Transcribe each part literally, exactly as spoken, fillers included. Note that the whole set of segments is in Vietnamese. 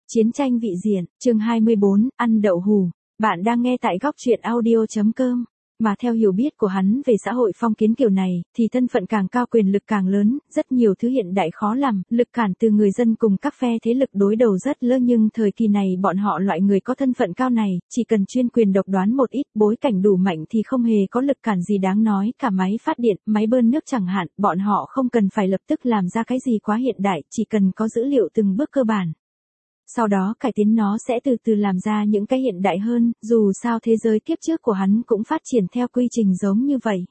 Chiến tranh vị diện, chương hai mươi bốn, ăn đậu hù. Bạn đang nghe tại góc truyện audio chấm com. Mà theo hiểu biết của hắn về xã hội phong kiến kiểu này, thì thân phận càng cao quyền lực càng lớn, rất nhiều thứ hiện đại khó làm, lực cản từ người dân cùng các phe thế lực đối đầu rất lớn, nhưng thời kỳ này bọn họ loại người có thân phận cao này, chỉ cần chuyên quyền độc đoán một ít, bối cảnh đủ mạnh thì không hề có lực cản gì đáng nói, cả máy phát điện, máy bơm nước chẳng hạn, bọn họ không cần phải lập tức làm ra cái gì quá hiện đại, chỉ cần có dữ liệu từng bước cơ bản. Sau đó cải tiến nó sẽ từ từ làm ra những cái hiện đại hơn, dù sao thế giới kiếp trước của hắn cũng phát triển theo quy trình giống như vậy.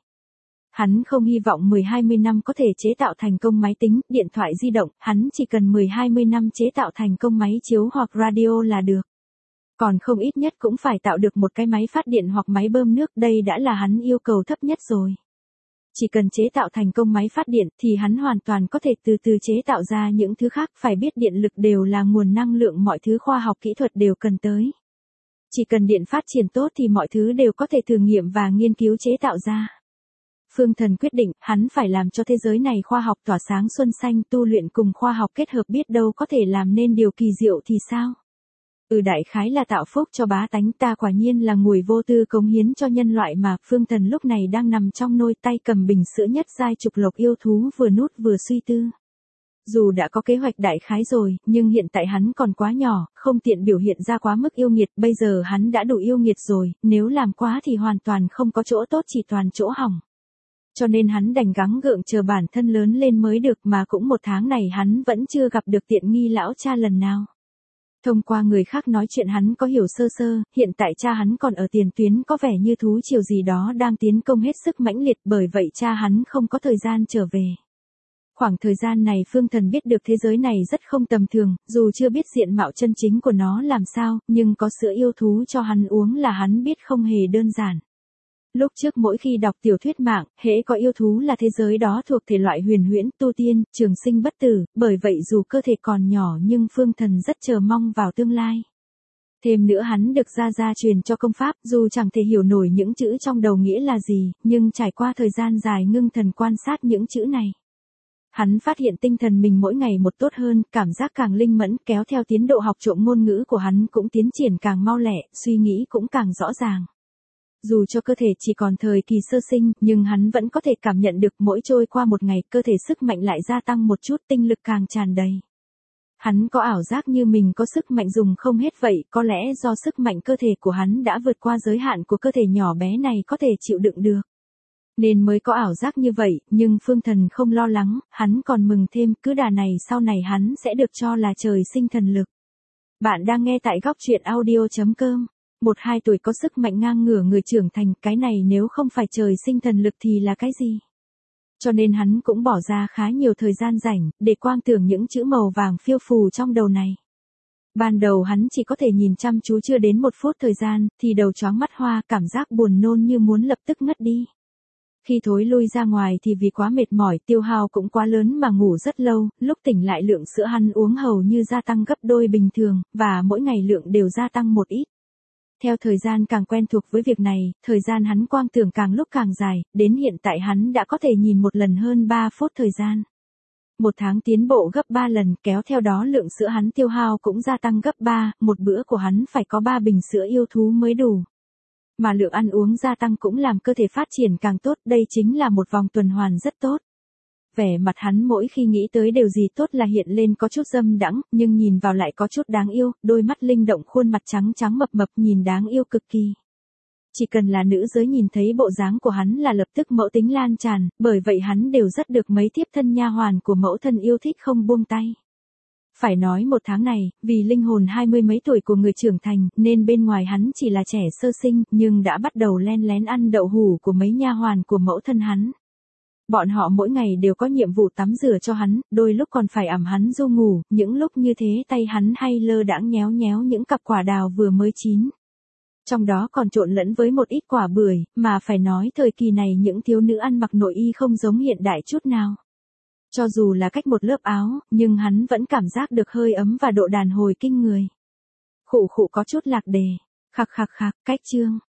Hắn không hy vọng mười hai mươi năm có thể chế tạo thành công máy tính, điện thoại di động, hắn chỉ cần mười hai mươi năm chế tạo thành công máy chiếu hoặc radio là được. Còn không ít nhất cũng phải tạo được một cái máy phát điện hoặc máy bơm nước, đây đã là hắn yêu cầu thấp nhất rồi. Chỉ cần chế tạo thành công máy phát điện thì hắn hoàn toàn có thể từ từ chế tạo ra những thứ khác, phải biết điện lực đều là nguồn năng lượng, mọi thứ khoa học kỹ thuật đều cần tới. Chỉ cần điện phát triển tốt thì mọi thứ đều có thể thử nghiệm và nghiên cứu chế tạo ra. Phương Thần quyết định, hắn phải làm cho thế giới này khoa học tỏa sáng xuân xanh, tu luyện cùng khoa học kết hợp, biết đâu có thể làm nên điều kỳ diệu thì sao? Ừ, đại khái là tạo phúc cho bá tánh, ta quả nhiên là người vô tư cống hiến cho nhân loại mà. Phương Thần lúc này đang nằm trong nôi, tay cầm bình sữa nhất giai trục lộc yêu thú, vừa nút vừa suy tư. Dù đã có kế hoạch đại khái rồi, nhưng hiện tại hắn còn quá nhỏ, không tiện biểu hiện ra quá mức yêu nghiệt, bây giờ hắn đã đủ yêu nghiệt rồi, nếu làm quá thì hoàn toàn không có chỗ tốt, chỉ toàn chỗ hỏng. Cho nên hắn đành gắng gượng chờ bản thân lớn lên mới được, mà cũng một tháng này hắn vẫn chưa gặp được tiện nghi lão cha lần nào. Thông qua người khác nói chuyện hắn có hiểu sơ sơ, hiện tại cha hắn còn ở tiền tuyến, có vẻ như thú triều gì đó đang tiến công hết sức mãnh liệt, bởi vậy cha hắn không có thời gian trở về. Khoảng thời gian này Phương Thần biết được thế giới này rất không tầm thường, dù chưa biết diện mạo chân chính của nó làm sao, nhưng có sữa yêu thú cho hắn uống là hắn biết không hề đơn giản. Lúc trước mỗi khi đọc tiểu thuyết mạng, hễ có yêu thú là thế giới đó thuộc thể loại huyền huyễn, tu tiên, trường sinh bất tử, bởi vậy dù cơ thể còn nhỏ nhưng Phương Thần rất chờ mong vào tương lai. Thêm nữa hắn được gia gia truyền cho công pháp, dù chẳng thể hiểu nổi những chữ trong đầu nghĩa là gì, nhưng trải qua thời gian dài ngưng thần quan sát những chữ này. Hắn phát hiện tinh thần mình mỗi ngày một tốt hơn, cảm giác càng linh mẫn, kéo theo tiến độ học trộm ngôn ngữ của hắn cũng tiến triển càng mau lẹ, suy nghĩ cũng càng rõ ràng. Dù cho cơ thể chỉ còn thời kỳ sơ sinh, nhưng hắn vẫn có thể cảm nhận được mỗi trôi qua một ngày, cơ thể sức mạnh lại gia tăng một chút, tinh lực càng tràn đầy. Hắn có ảo giác như mình có sức mạnh dùng không hết vậy, có lẽ do sức mạnh cơ thể của hắn đã vượt qua giới hạn của cơ thể nhỏ bé này có thể chịu đựng được. Nên mới có ảo giác như vậy, nhưng Phương Thần không lo lắng, hắn còn mừng thêm, cứ đà này sau này hắn sẽ được cho là trời sinh thần lực. Bạn đang nghe tại góc truyện audio chấm com. Một hai tuổi có sức mạnh ngang ngửa người trưởng thành, cái này nếu không phải trời sinh thần lực thì là cái gì? Cho nên hắn cũng bỏ ra khá nhiều thời gian rảnh, để quang tưởng những chữ màu vàng phiêu phù trong đầu này. Ban đầu hắn chỉ có thể nhìn chăm chú chưa đến một phút thời gian, thì đầu chóng mắt hoa, cảm giác buồn nôn như muốn lập tức ngất đi. Khi thối lui ra ngoài thì vì quá mệt mỏi, tiêu hao cũng quá lớn mà ngủ rất lâu, lúc tỉnh lại lượng sữa hắn uống hầu như gia tăng gấp đôi bình thường, và mỗi ngày lượng đều gia tăng một ít. Theo thời gian càng quen thuộc với việc này, thời gian hắn quang tưởng càng lúc càng dài, đến hiện tại hắn đã có thể nhìn một lần hơn ba phút thời gian. Một tháng tiến bộ gấp ba lần, kéo theo đó lượng sữa hắn tiêu hao cũng gia tăng gấp ba, một bữa của hắn phải có ba bình sữa yêu thú mới đủ. Mà lượng ăn uống gia tăng cũng làm cơ thể phát triển càng tốt, đây chính là một vòng tuần hoàn rất tốt. Vẻ mặt hắn mỗi khi nghĩ tới điều gì tốt là hiện lên có chút dâm đãng, nhưng nhìn vào lại có chút đáng yêu, đôi mắt linh động, khuôn mặt trắng trắng mập mập nhìn đáng yêu cực kỳ. Chỉ cần là nữ giới nhìn thấy bộ dáng của hắn là lập tức mẫu tính lan tràn, bởi vậy hắn đều rất được mấy thiếp thân nha hoàn của mẫu thân yêu thích không buông tay. Phải nói một tháng này, vì linh hồn hai mươi mấy tuổi của người trưởng thành, nên bên ngoài hắn chỉ là trẻ sơ sinh, nhưng đã bắt đầu len lén ăn đậu hủ của mấy nha hoàn của mẫu thân hắn. Bọn họ mỗi ngày đều có nhiệm vụ tắm rửa cho hắn, đôi lúc còn phải ẵm hắn du ngủ, những lúc như thế tay hắn hay lơ đãng nhéo nhéo những cặp quả đào vừa mới chín. Trong đó còn trộn lẫn với một ít quả bưởi, mà phải nói thời kỳ này những thiếu nữ ăn mặc nội y không giống hiện đại chút nào. Cho dù là cách một lớp áo, nhưng hắn vẫn cảm giác được hơi ấm và độ đàn hồi kinh người. Khụ khụ có chút lạc đề, khạc khạc khạc, cách chương.